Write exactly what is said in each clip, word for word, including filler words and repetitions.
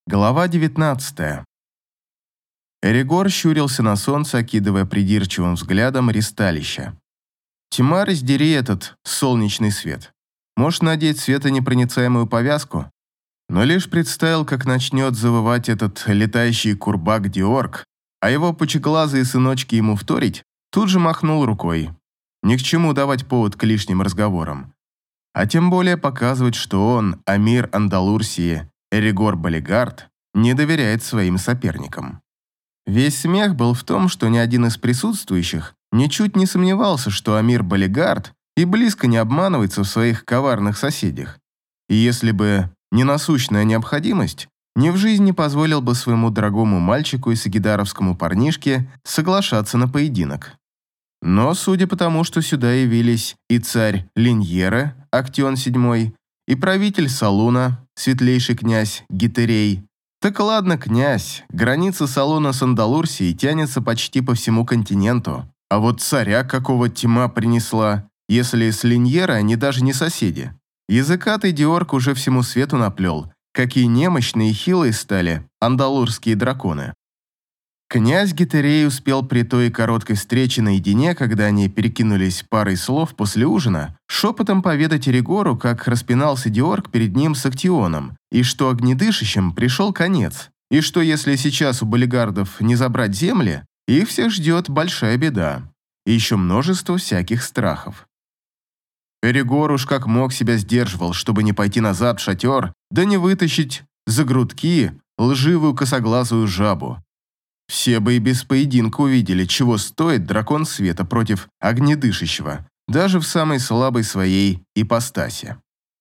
Глава девятнадцатая. Эригор щурился на солнце, окидывая придирчивым взглядом ристалища. Тьма, раздери этот солнечный свет. Может надеть светонепроницаемую повязку? Но лишь представил, как начнет завывать этот летающий курбак Диорк, а его пучеглазые сыночки ему вторить, тут же махнул рукой. Ни к чему давать повод к лишним разговорам. А тем более показывать, что он, Амир Андалурсии, Эригор Балигард, не доверяет своим соперникам. Весь смех был в том, что ни один из присутствующих ничуть не сомневался, что Амир Балигард и близко не обманывается в своих коварных соседях. И если бы не насущная необходимость, ни в жизни не позволил бы своему дорогому мальчику и сагидаровскому парнишке соглашаться на поединок. Но, судя по тому, что сюда явились и царь Линьера, Актион седьмой, и правитель Салуна, светлейший князь Гитерей, так ладно, князь, граница Салуна с Андалурсией тянется почти по всему континенту, а вот царя какого тьма принесла, если с Линьера они даже не соседи. Языкатый Диорк уже всему свету наплел, какие немощные и хилые стали андалурские драконы. Князь Гитерей успел при той короткой встрече наедине, когда они перекинулись парой слов после ужина, шепотом поведать Эригору, как распинался Диорк перед ним с Актионом, и что огнедышащим пришел конец, и что если сейчас у Балигардов не забрать земли, их всех ждет большая беда, и еще множество всяких страхов. Эригор уж как мог себя сдерживал, чтобы не пойти назад в шатер, да не вытащить за грудки лживую косоглазую жабу. Все бы и без поединка увидели, чего стоит дракон света против огнедышащего, даже в самой слабой своей ипостаси.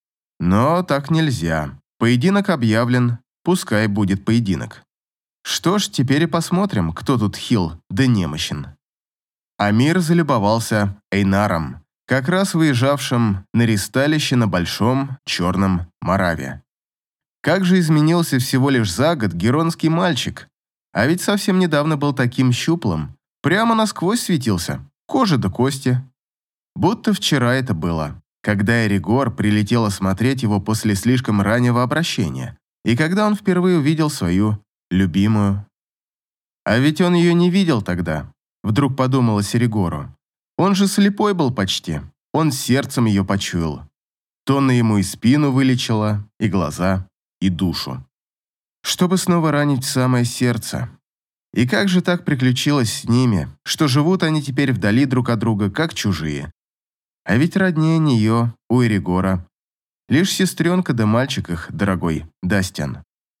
Но так нельзя. Поединок объявлен, пускай будет поединок. Что ж, теперь и посмотрим, кто тут хил да немощен. Амир залюбовался Эйнаром, как раз выезжавшим на ристалище на Большом Черном Мораве. Как же изменился всего лишь за год геронский мальчик, а ведь совсем недавно был таким щуплым, прямо насквозь светился, кожа до кости. Будто вчера это было, когда Эригор прилетел осмотреть его после слишком раннего обращения, и когда он впервые увидел свою любимую. А ведь он ее не видел тогда, вдруг подумалось Эригору. Он же слепой был почти, он сердцем ее почуял. Тонна ему и спину вылечила, и глаза, и душу. Чтобы снова ранить в самое сердце. И как же так приключилось с ними, что живут они теперь вдали друг от друга, как чужие. А ведь роднее нее, у Эригора, лишь сестренка да мальчик их, дорогой, Дастян.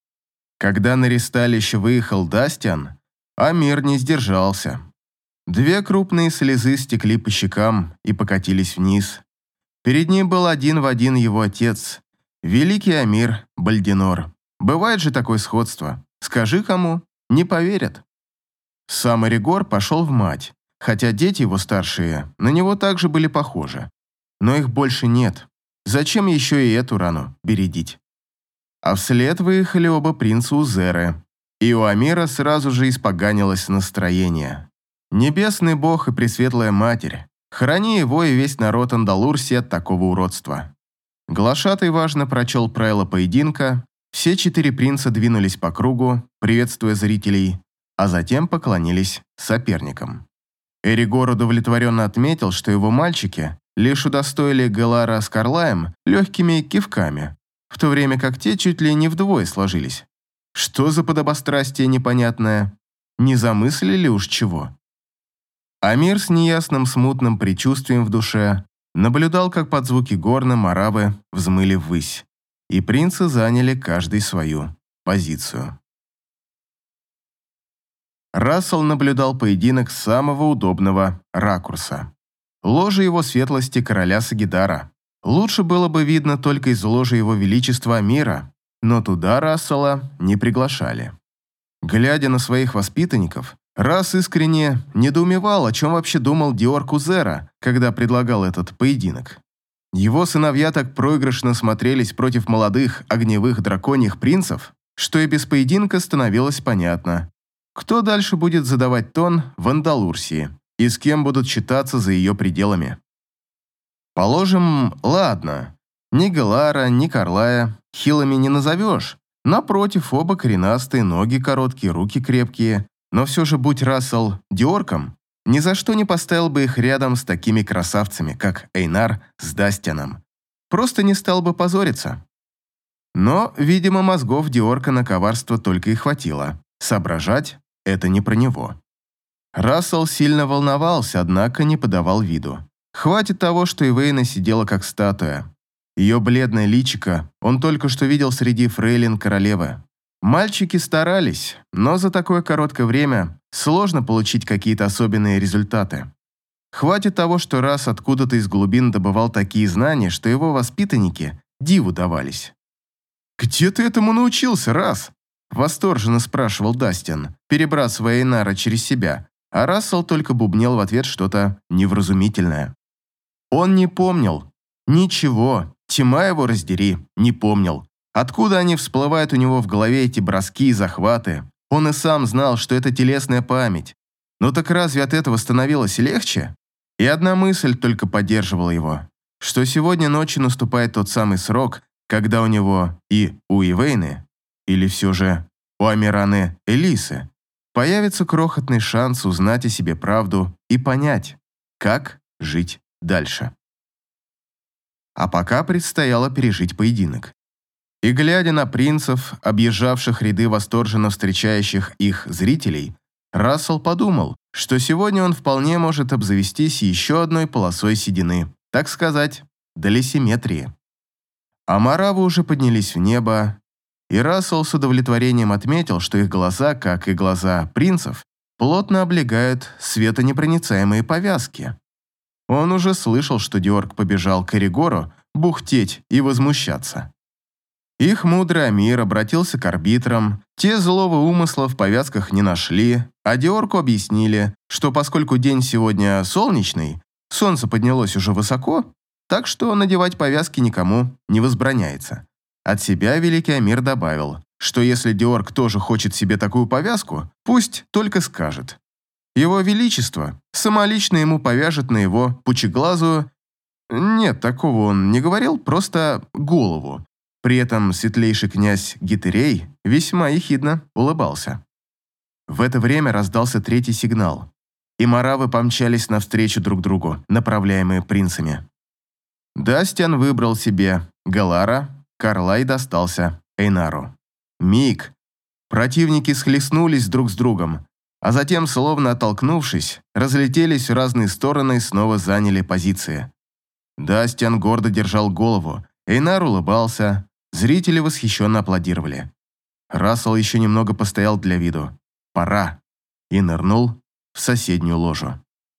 Когда на ристалище выехал Дастян, Амир не сдержался. Две крупные слезы стекли по щекам и покатились вниз. Перед ним был один в один его отец, великий Амир Бальдинор. Бывает же такое сходство. Скажи кому, не поверят. Сам Эригор пошел в мать, хотя дети его старшие на него также были похожи. Но их больше нет. Зачем еще и эту рану бередить? А вслед выехали оба принца Узеры, и у Амира сразу же испоганилось настроение. Небесный бог и пресветлая матерь, храни его и весь народ Андалурсии от такого уродства. Глашатай важно прочел правила поединка. Все четыре принца двинулись по кругу, приветствуя зрителей, а затем поклонились соперникам. Эригор удовлетворенно отметил, что его мальчики лишь удостоили Гэлара с Карлаем легкими кивками, в то время как те чуть ли не вдвое сложились. Что за подобострастие непонятное? Не замыслили уж чего? Амир с неясным смутным предчувствием в душе наблюдал, как под звуки горна моравы взмыли ввысь, и принцы заняли каждый свою позицию. Рассел наблюдал поединок с самого удобного ракурса. Ложа его светлости короля Сагидара. Лучше было бы видно только из ложи его величества Амира, но туда Рассела не приглашали. Глядя на своих воспитанников, Расс искренне недоумевал, о чем вообще думал Диорк Узера, когда предлагал этот поединок. Его сыновья так проигрышно смотрелись против молодых огневых драконьих принцев, что и без поединка становилось понятно, кто дальше будет задавать тон в Андалурсии и с кем будут считаться за ее пределами. Положим, ладно, ни Гэлара, ни Карлая хилыми не назовешь, Напротив, оба коренастые, ноги короткие, руки крепкие, но все же, будь Рассел Диорком, ни за что не поставил бы их рядом с такими красавцами, как Эйнар с Дастианом. Просто не стал бы позориться. Но, видимо, мозгов Диорка на коварство только и хватило. Соображать – это не про него. Рассел сильно волновался, однако не подавал виду. Хватит того, что Ивейна сидела как статуя. Ее бледное личико он только что видел среди фрейлин королевы. Мальчики старались, но за такое короткое время сложно получить какие-то особенные результаты. Хватит того, что раз откуда-то из глубин добывал такие знания, что его воспитанники диву давались. «Где ты этому научился, раз?» – восторженно спрашивал Дастин, перебрасывая Эйнара через себя, а Рассел только бубнел в ответ что-то невразумительное. Он не помнил. Ничего, тьма его раздери, не помнил. Откуда они всплывают у него в голове, эти броски и захваты? Он и сам знал, что это телесная память. Но так разве от этого становилось легче? И одна мысль только поддерживала его, что сегодня ночью наступает тот самый срок, когда у него и у Ивейны, или все же у Амираны Элисы, появится крохотный шанс узнать о себе правду и понять, как жить дальше. А пока предстояло пережить поединок. И глядя на принцев, объезжавших ряды восторженно встречающих их зрителей, Рассел подумал, что сегодня он вполне может обзавестись еще одной полосой седины, так сказать, для симметрии. А маравы уже поднялись в небо, и Рассел с удовлетворением отметил, что их глаза, как и глаза принцев, плотно облегают светонепроницаемые повязки. Он уже слышал, что Диорк побежал к Эригору бухтеть и возмущаться. Их мудрый Амир обратился к арбитрам, те злого умысла в повязках не нашли, а Диорку объяснили, что поскольку день сегодня солнечный, солнце поднялось уже высоко, так что надевать повязки никому не возбраняется. От себя великий Амир добавил, что если Диорк тоже хочет себе такую повязку, пусть только скажет. Его Величество самолично ему повяжет на его пучеглазую, нет, такого он не говорил, просто голову. При этом светлейший князь Гитерей весьма ехидно улыбался. В это время раздался третий сигнал, и маравы помчались навстречу друг другу, направляемые принцами. Дастиан выбрал себе Галара, Карлай достался Эйнару. Миг. Противники схлестнулись друг с другом, а затем, словно оттолкнувшись, разлетелись в разные стороны и снова заняли позиции. Дастиан гордо держал голову, Эйнар улыбался, зрители восхищенно аплодировали. Рассел еще немного постоял для виду. Пора. И нырнул в соседнюю ложу.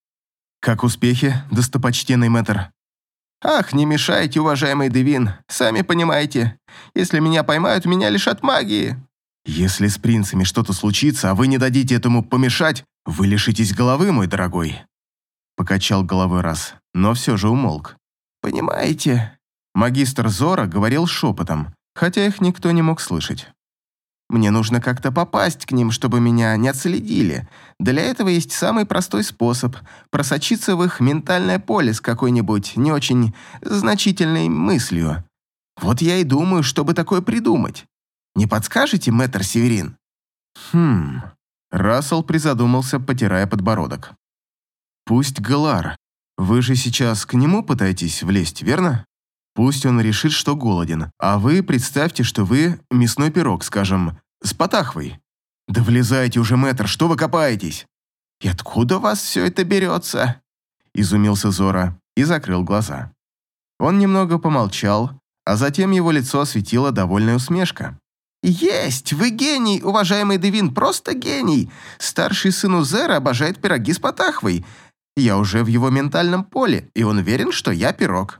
«Как успехи, достопочтенный мэтр?» «Ах, не мешайте, уважаемый Девин. Сами понимаете, если меня поймают, меня лишат магии». «Если с принцами что-то случится, а вы не дадите этому помешать, вы лишитесь головы, мой дорогой». Покачал головой раз, но все же умолк. «Понимаете?» Магистр Зора говорил шепотом, хотя их никто не мог слышать. «Мне нужно как-то попасть к ним, чтобы меня не отследили. Для этого есть самый простой способ – просочиться в их ментальное поле с какой-нибудь не очень значительной мыслью. Вот я и думаю, чтобы такое придумать. Не подскажете, мэтр Северин?» «Хм...» Рассел призадумался, потирая подбородок. «Пусть Галар. Вы же сейчас к нему пытаетесь влезть, верно? Пусть он решит, что голоден, а вы представьте, что вы мясной пирог, скажем, с потахвой. Да влезайте уже, мэтр, что вы копаетесь?» «И откуда у вас все это берется?» Изумился Зора и закрыл глаза. Он немного помолчал, а затем его лицо осветила довольная усмешка. «Есть! Вы гений, уважаемый Девин, просто гений! Старший сын Узера обожает пироги с потахвой. Я уже в его ментальном поле, и он уверен, что я пирог».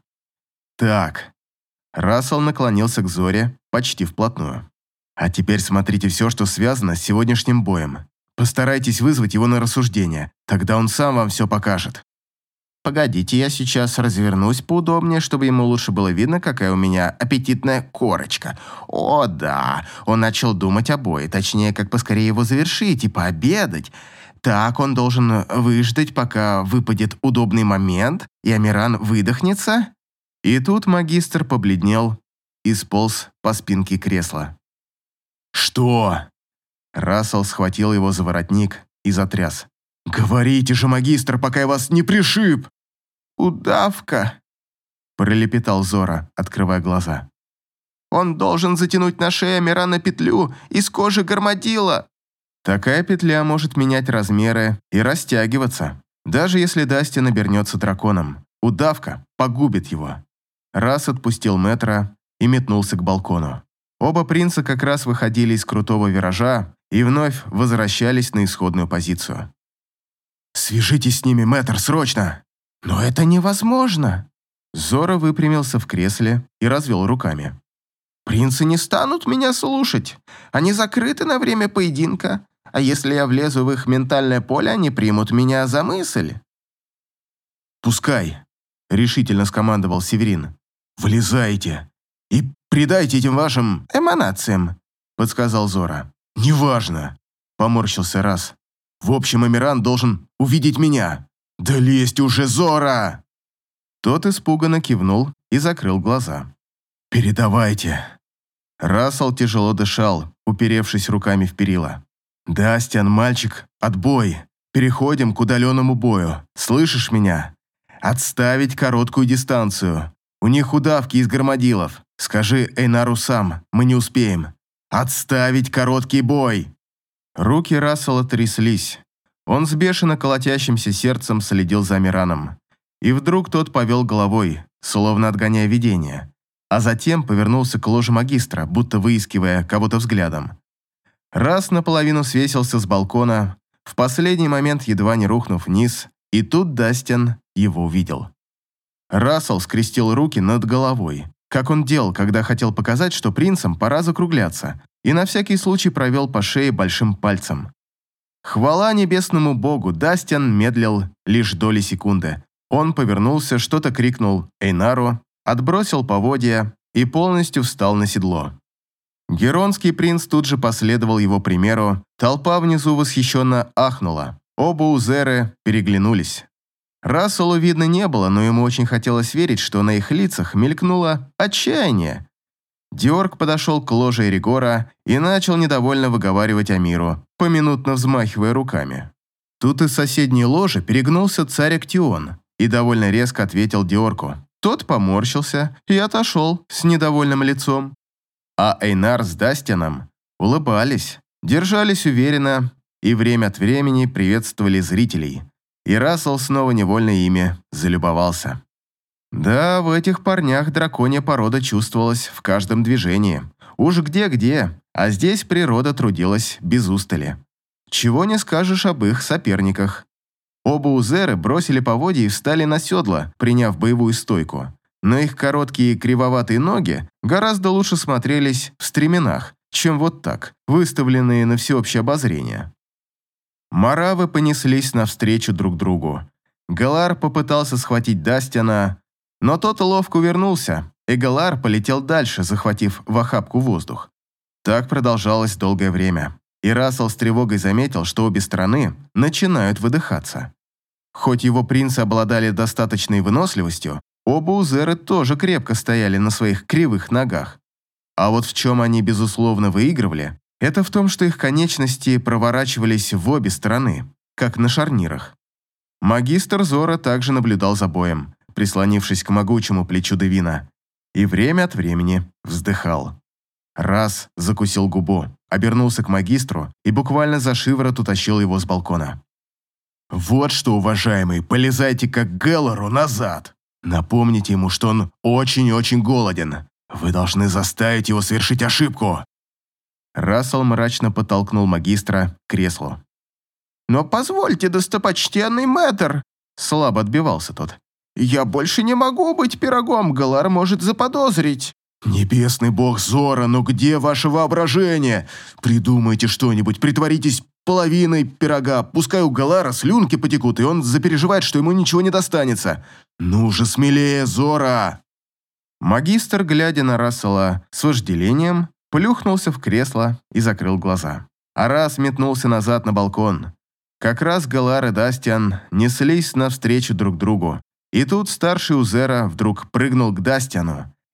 «Так». Рассел наклонился к Зоре почти вплотную. «А теперь смотрите все, что связано с сегодняшним боем. Постарайтесь вызвать его на рассуждение, тогда он сам вам все покажет». «Погодите, я сейчас развернусь поудобнее, чтобы ему лучше было видно, какая у меня аппетитная корочка. О, да, он начал думать о бое, точнее, как поскорее его завершить и пообедать. Так он должен выждать, пока выпадет удобный момент, и Амиран выдохнется». И тут магистр побледнел и сполз по спинке кресла. «Что?» Рассел схватил его за воротник и затряс. «Говорите же, магистр, пока я вас не пришиб!» «Удавка!» – пролепетал Зора, открывая глаза. «Он должен затянуть на шее Амирана петлю из кожи Гармадила!» Такая петля может менять размеры и растягиваться, даже если Дастин обернется драконом. Удавка погубит его. Раз отпустил мэтра и метнулся к балкону. Оба принца как раз выходили из крутого виража и вновь возвращались на исходную позицию. «Свяжитесь с ними, мэтр, срочно!» «Но это невозможно!» Зора выпрямился в кресле и развел руками. «Принцы не станут меня слушать. Они закрыты на время поединка. А если я влезу в их ментальное поле, они примут меня за мысль». «Пускай», — решительно скомандовал Северин. «Влезайте и придайте этим вашим эманациям», — подсказал Зора. «Неважно», — поморщился Раз. «В общем, Амиран должен увидеть меня. Да лезьте уже, Зора!» Тот испуганно кивнул и закрыл глаза. «Передавайте». Рассел тяжело дышал, уперевшись руками в перила. «Дастиан, мальчик, отбой. Переходим к удаленному бою. Слышишь меня? Отставить короткую дистанцию. У них удавки из гармадилов. Скажи Эйнару сам, мы не успеем. Отставить короткий бой!» Руки Рассела тряслись. Он с бешено колотящимся сердцем следил за Амираном. И вдруг тот повел головой, словно отгоняя видение, а затем повернулся к ложе магистра, будто выискивая кого-то взглядом. Раз наполовину свесился с балкона, в последний момент едва не рухнув вниз, и тут Дастин его увидел. Рассел скрестил руки над головой, как он делал, когда хотел показать, что принцам пора закругляться, и на всякий случай провел по шее большим пальцем. Хвала небесному богу, Дастин медлил лишь доли секунды. Он повернулся, что-то крикнул Эйнару, отбросил поводья и полностью встал на седло. Геронский принц тут же последовал его примеру, толпа внизу восхищенно ахнула. Оба узеры переглянулись. Расселу видно не было, но ему очень хотелось верить, что на их лицах мелькнуло отчаяние. Диорк подошел к ложе Эригора и начал недовольно выговаривать Амиру, поминутно взмахивая руками. Тут из соседней ложи перегнулся царь Актион и довольно резко ответил Диорку. Тот поморщился и отошел с недовольным лицом. А Эйнар с Дастином улыбались, держались уверенно и время от времени приветствовали зрителей. И Рассел снова невольно ими залюбовался. Да, в этих парнях драконья порода чувствовалась в каждом движении. Уж где-где, а здесь природа трудилась без устали. Чего не скажешь об их соперниках. Оба узеры бросили поводья и встали на седла, приняв боевую стойку. Но их короткие кривоватые ноги гораздо лучше смотрелись в стременах, чем вот так, выставленные на всеобщее обозрение. Маравы понеслись навстречу друг другу. Галар попытался схватить Дастина, но тот ловко увернулся, и Галар полетел дальше, захватив в охапку воздух. Так продолжалось долгое время, и Рассел с тревогой заметил, что обе стороны начинают выдыхаться. Хоть его принцы обладали достаточной выносливостью, оба узеры тоже крепко стояли на своих кривых ногах. А вот в чем они, безусловно, выигрывали, это в том, что их конечности проворачивались в обе стороны, как на шарнирах. Магистр Зора также наблюдал за боем, прислонившись к могучему плечу Девина, и время от времени вздыхал. Раз закусил губу, обернулся к магистру и буквально за шиворот утащил его с балкона. «Вот что, уважаемый, полезайте как Геллору назад. Напомните ему, что он очень-очень голоден. Вы должны заставить его совершить ошибку». Рассел мрачно подтолкнул магистра к креслу. «Но позвольте, достопочтенный мэтр!» Слабо отбивался тот. «Я больше не могу быть пирогом, Галар может заподозрить». «Небесный бог Зора, ну где ваше воображение? Придумайте что-нибудь, притворитесь половиной пирога, пускай у Галара слюнки потекут, и он запереживает, что ему ничего не достанется. Ну же, смелее, Зора!» Магистр, глядя на Рассела с вожделением, плюхнулся в кресло и закрыл глаза. А раз метнулся назад на балкон. Как раз Галар и Дастиан неслись навстречу друг другу. И тут старший Узера вдруг прыгнул к Дастиану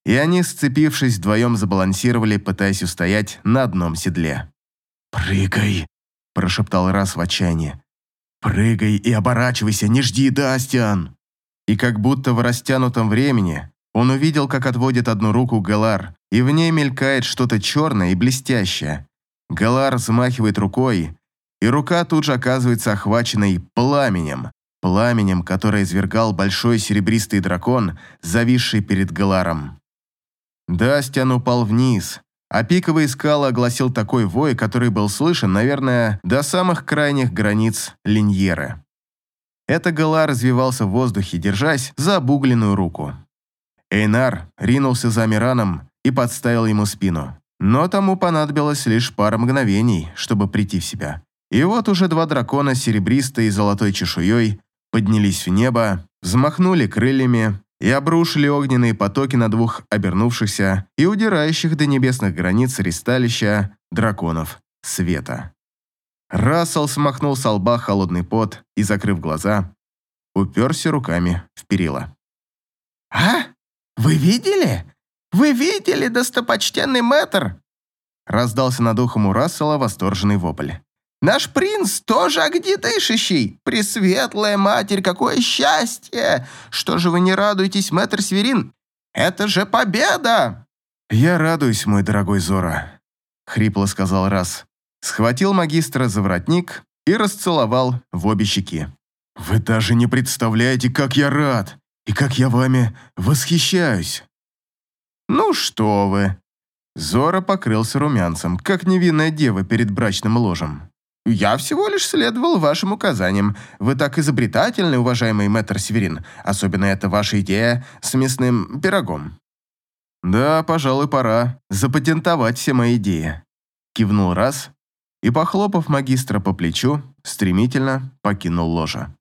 и они, сцепившись, вдвоем забалансировали, пытаясь устоять на одном седле. «Прыгай!» – прошептал Рас в отчаянии. «Прыгай и оборачивайся, не жди, Дастиан!» И как будто в растянутом времени он увидел, как отводит одну руку Галар, и в ней мелькает что-то черное и блестящее. Галар взмахивает рукой, и рука тут же оказывается охваченной пламенем, пламенем, которое извергал большой серебристый дракон, зависший перед Галаром. Дастиан упал вниз, а пиковые скалы огласил такой вой, который был слышен, наверное, до самых крайних границ Линьеры. Это Галар развивался в воздухе, держась за обугленную руку. Эйнар ринулся за Амираном и подставил ему спину. Но тому понадобилось лишь пара мгновений, чтобы прийти в себя. И вот уже два дракона с серебристой и золотой чешуей поднялись в небо, взмахнули крыльями и обрушили огненные потоки на двух обернувшихся и удирающих до небесных границ ристалища драконов света. Рассел смахнул со лба холодный пот и, закрыв глаза, уперся руками в перила. «А? Вы видели? Вы видели, достопочтенный мэтр?» Раздался над ухом у Рассела восторженный вопль. «Наш принц тоже огнедышащий! Пресветлая матерь, какое счастье! Что же вы не радуетесь, мэтр Сверин? Это же победа!» «Я радуюсь, мой дорогой Зора», — хрипло сказал Расс. Схватил магистра за воротник и расцеловал в обе щеки. «Вы даже не представляете, как я рад и как я вами восхищаюсь!» «Ну что вы!» Зора покрылся румянцем, как невинная дева перед брачным ложем. «Я всего лишь следовал вашим указаниям. Вы так изобретательны, уважаемый мэтр Северин. Особенно это ваша идея с мясным пирогом». «Да, пожалуй, пора запатентовать все мои идеи», — кивнул Расс и, похлопав магистра по плечу, стремительно покинул ложе.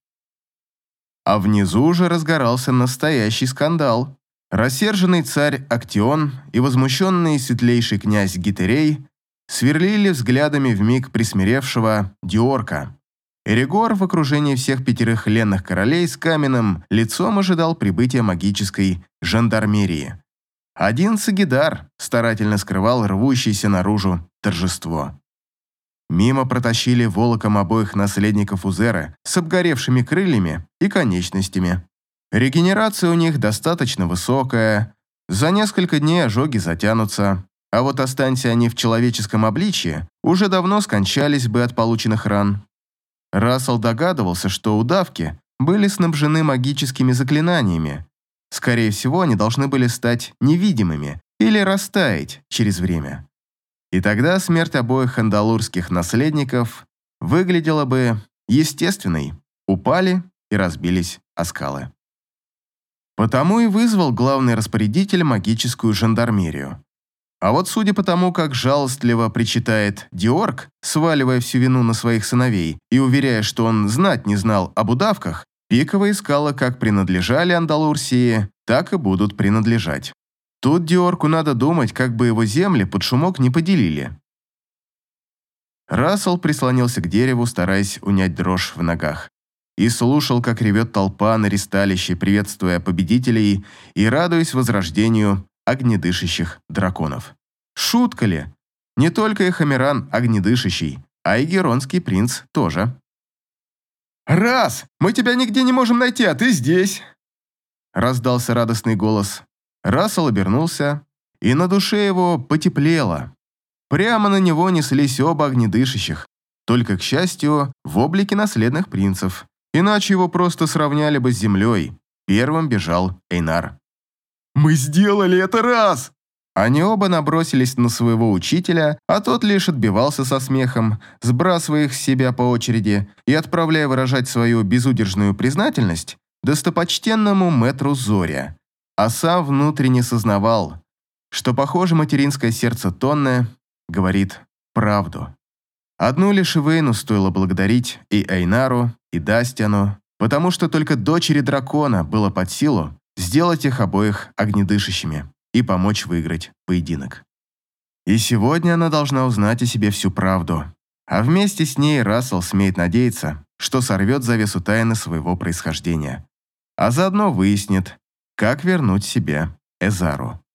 А внизу уже разгорался настоящий скандал. Рассерженный царь Актион и возмущенный светлейший князь Гитерей сверлили взглядами вмиг присмиревшего Диорка. Эригор в окружении всех пятерых ленных королей с каменным лицом ожидал прибытия магической жандармерии. Один Сагидар старательно скрывал рвущееся наружу торжество. Мимо протащили волоком обоих наследников Узера с обгоревшими крыльями и конечностями. Регенерация у них достаточно высокая, за несколько дней ожоги затянутся, а вот останься они в человеческом обличье, уже давно скончались бы от полученных ран. Рассел догадывался, что удавки были снабжены магическими заклинаниями. Скорее всего, они должны были стать невидимыми или растаять через время. И тогда смерть обоих андалурских наследников выглядела бы естественной. Упали и разбились о скалы. Потому и вызвал главный распорядитель магическую жандармерию. А вот судя по тому, как жалостливо причитает Диорк, сваливая всю вину на своих сыновей и уверяя, что он знать не знал об удавках, пиковые скалы как принадлежали Андалурсии, так и будут принадлежать. Тут Диорку надо думать, как бы его земли под шумок не поделили. Рассел прислонился к дереву, стараясь унять дрожь в ногах, и слушал, как ревет толпа на ристалище, приветствуя победителей и радуясь возрождению огнедышащих драконов. Шутка ли? Не только Эхамиран огнедышащий, а и Геронский принц тоже. «Раз! Мы тебя нигде не можем найти, а ты здесь!» Раздался радостный голос. Рассел обернулся, и на душе его потеплело. Прямо на него неслись оба огнедышащих, только, к счастью, в облике наследных принцев. Иначе его просто сравняли бы с землей. Первым бежал Эйнар. «Мы сделали это, раз!» Они оба набросились на своего учителя, а тот лишь отбивался со смехом, сбрасывая их с себя по очереди и отправляя выражать свою безудержную признательность достопочтенному мэтру Зоря. А сам внутренне сознавал, что, похоже, материнское сердце Тонны говорит правду. Одну лишь Ивейну стоило благодарить и Эйнару, и Дастиану, потому что только дочери дракона было под силу сделать их обоих огнедышащими и помочь выиграть поединок. И сегодня она должна узнать о себе всю правду, а вместе с ней Рассел смеет надеяться, что сорвет завесу тайны своего происхождения, а заодно выяснит, как вернуть себе Эзару.